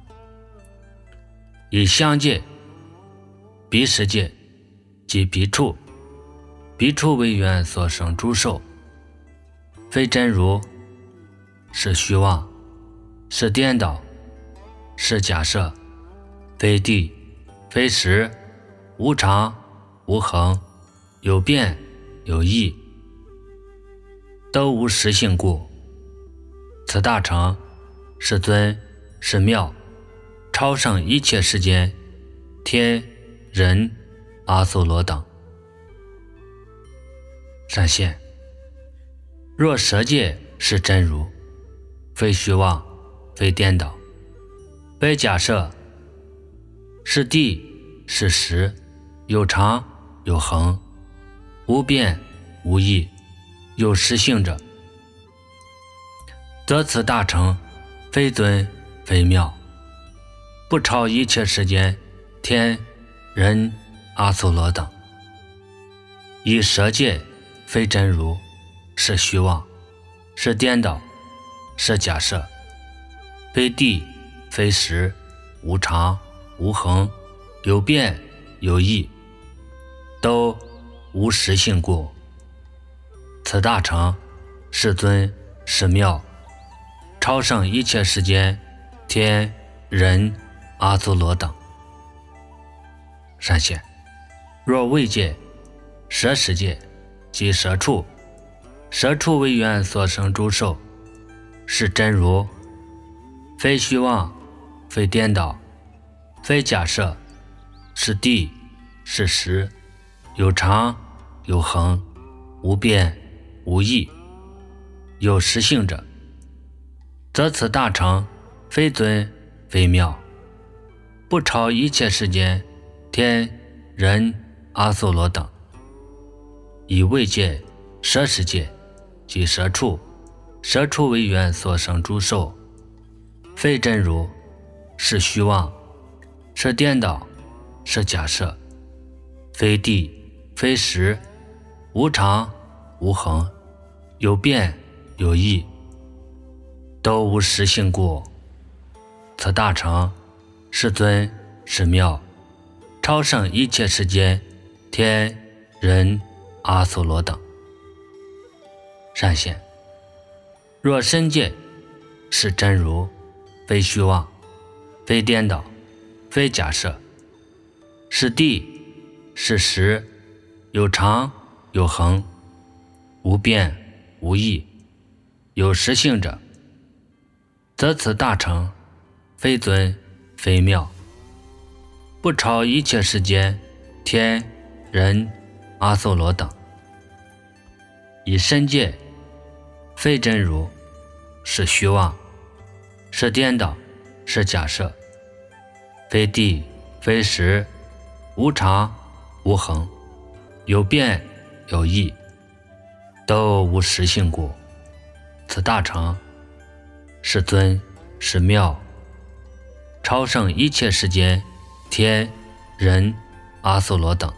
以相界、彼识界及彼处，彼处为缘所生诸受，非真如，是虚妄，是颠倒，是假设，非谛非实，无常无恒，有变有异，都无实性故。此大乘是尊是妙，超胜一切世间天人阿修罗等。善现，若舍界是真如，非虚妄，非颠倒，非假设，是谛，是实，有常有恒，无变无异，有实性者，则此大乘非尊非妙，不超一切世间天人阿修罗等。以舍界非真如，是虚妄，是颠倒，是假设，非谛非实，无常无恒，有变有异，都无实性故。此大乘世尊是妙，超胜一切世间天人阿修罗等。善显，若位界、舍世界及舍处，舍处为缘所生诸寿，是真如，非虚妄，非颠倒，非假设，是谛，是实，有常有恒，无变无异，有实性者，则此大乘非尊非妙，不超一切世间天人阿修罗等。以位界、舍世界及舍处，舍处为缘所生诸寿，非真如，是虚妄，是颠倒，是假设，非谛，非实，无常无恒，有变有异，都无实性故。此大乘世尊是妙，超胜一切世间天人阿修罗等。善显，若身界是真如，非虚妄，非颠倒，非假设，是谛，是实，有常有恒，无变无异，有实性者，则此大乘非尊非妙，不超一切世间天人阿修罗等。以身界非真如，是虚妄，是颠倒，是假设，非谛，非实，无常无恒，有变有异，都无实性故。此大乘是尊是妙，超胜一切世间天人阿修罗等。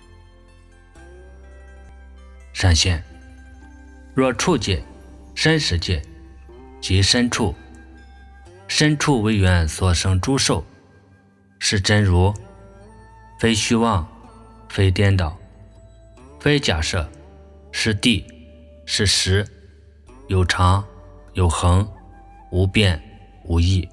善显，若处界、身实界及身处，身处为缘所生诸寿，是真如，非虚妄，非颠倒，非假设，是谛，是实，有常有恒，无变无异，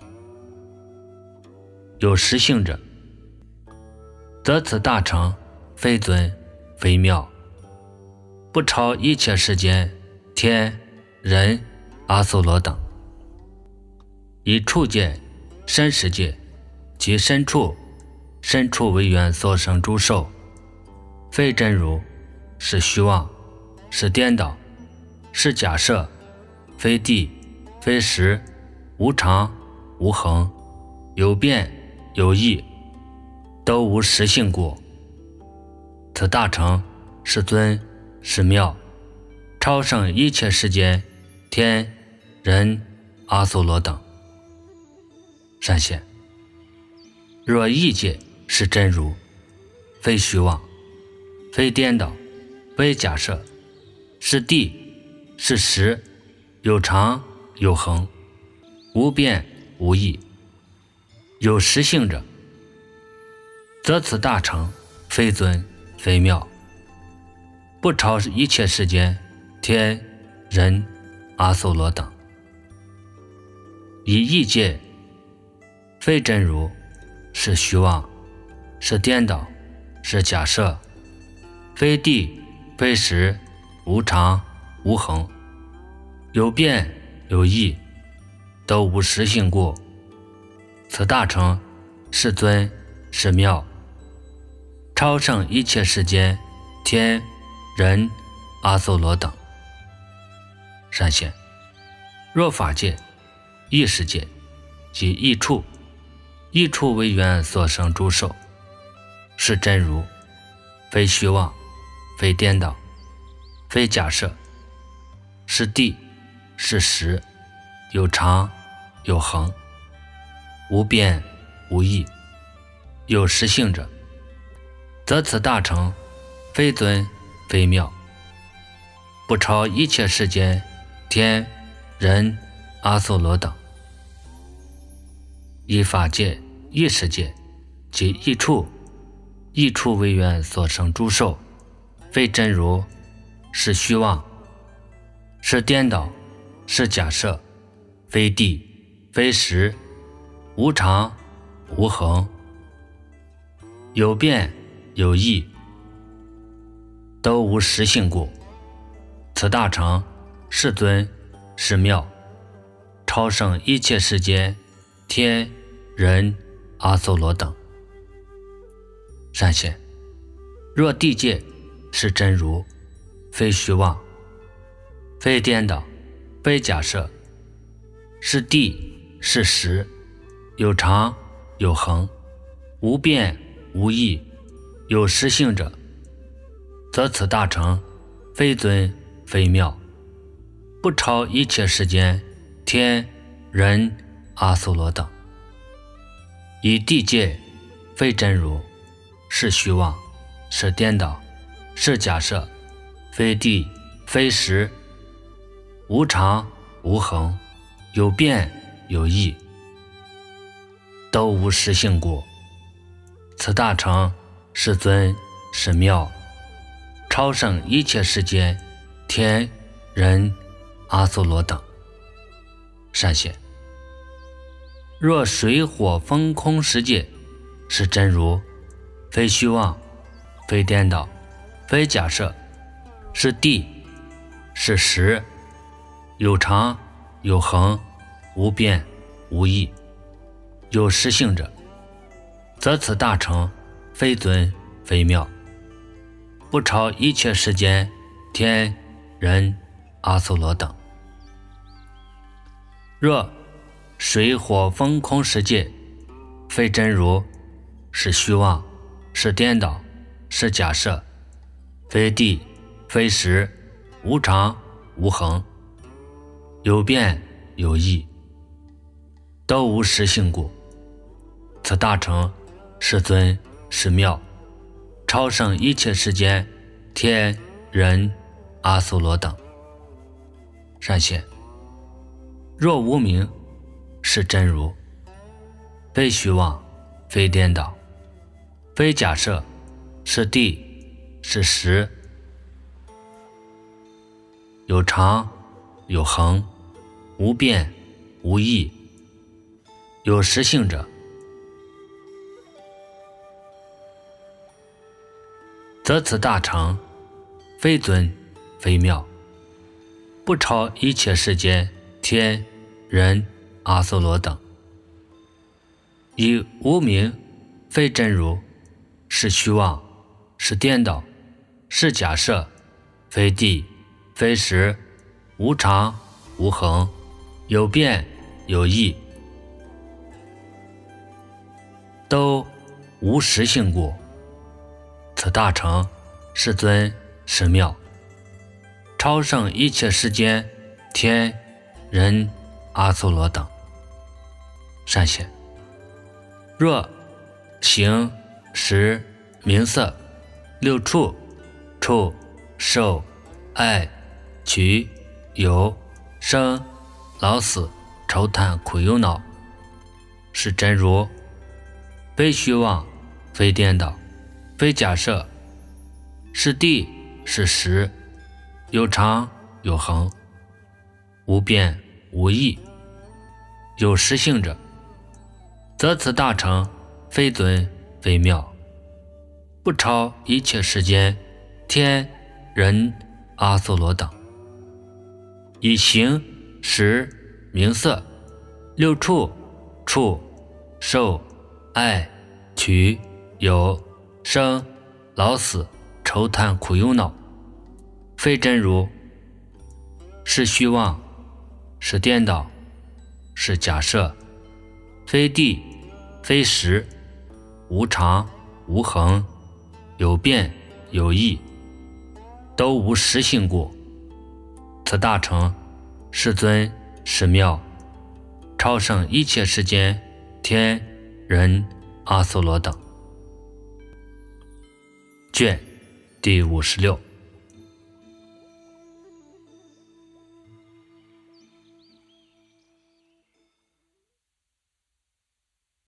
有实性者，则此大乘非尊非妙，不超一切世间天人阿修罗等。以处界、身实界及身处，身处为缘所生诸寿，非真如，是虚妄，是颠倒，是假设，非谛，非实，无常无恒，有变有异，都无实性故。此大乘是尊是妙，超胜一切世间天人阿修罗等。善显，若异界是真如，非虚妄，非颠倒，非假设，是谛，是实，有常有恒，无变无异，有实性者，则此大乘非尊非妙，不超一切世间天人阿修罗等。以异界非真如，是虚妄，是颠倒，是假设，非谛，非实，无常无恒，有变有异，都无实性故。此大乘是尊是妙，超胜一切世间天人阿修罗等。善显，若法界、意识界及意处，意处为缘所生诸寿，是真如，非虚妄，非颠倒，非假设，是谛，是实，有常有恒，无变无异，有实性者，则此大乘非尊非妙，不超一切世间天人阿修罗等。以法界、意识界即异处，异处为缘所生诸受，非真如，是虚妄，是颠倒，是假设，非谛，非实，无常，无恒，有变有异，都无实性故。此大乘世尊是妙，超胜一切世间天人阿修罗等。善显，若地界是真如，非虚妄，非颠倒，非假设，是谛，是实，有常有恒，无变无异，有实性者，则此大乘非尊非妙，不超一切世间天人阿修罗等。以地界非真如，是虚妄，是颠倒，是假设，非谛非实，无常无恒，有变有异，都无实性故。此大乘是尊是妙，超胜一切世间天人阿修罗等。善显，若水火风空十界是真如，非虚妄，非颠倒，非假设，是谛，是实，有常有恒，无变无异，有实性者，则此大乘非尊非妙，不超一切世间天人阿修罗等。若水火风空十界非真如，是虚妄，是颠倒，是假设，非谛非实，无常无恒，有变有异，都无实性故。此大乘是尊是妙，超胜一切世间天人阿修罗等。善显，若无明是真如，非虚妄，非颠倒，非假设，是谛，是实，有常有恒，无变无异，有实性者，则此大乘非尊非妙，不超一切世间天人阿修罗等。以无明非真如，是虚妄，是颠倒，是假设，非谛非实，无常无恒，有变有异，都无实性故。此大乘是尊是妙，超胜一切世间天人阿修罗等。善显，若形识名色六处触受爱取有生老死愁叹苦忧恼，是真如，非虚妄，非颠倒，非假设，是谛，是实，有常有恒，无变无异，有实性者，则此大乘非尊非妙，不超一切世间天人阿修罗等。以形识名色六处触受爱取有生老死愁叹苦忧恼，非真如，是虚妄，是颠倒，是假设，非谛非实，无常无恒，有变有异，都无实性故。此大乘是尊是妙，超胜一切世间天人阿修罗等。卷第五十六。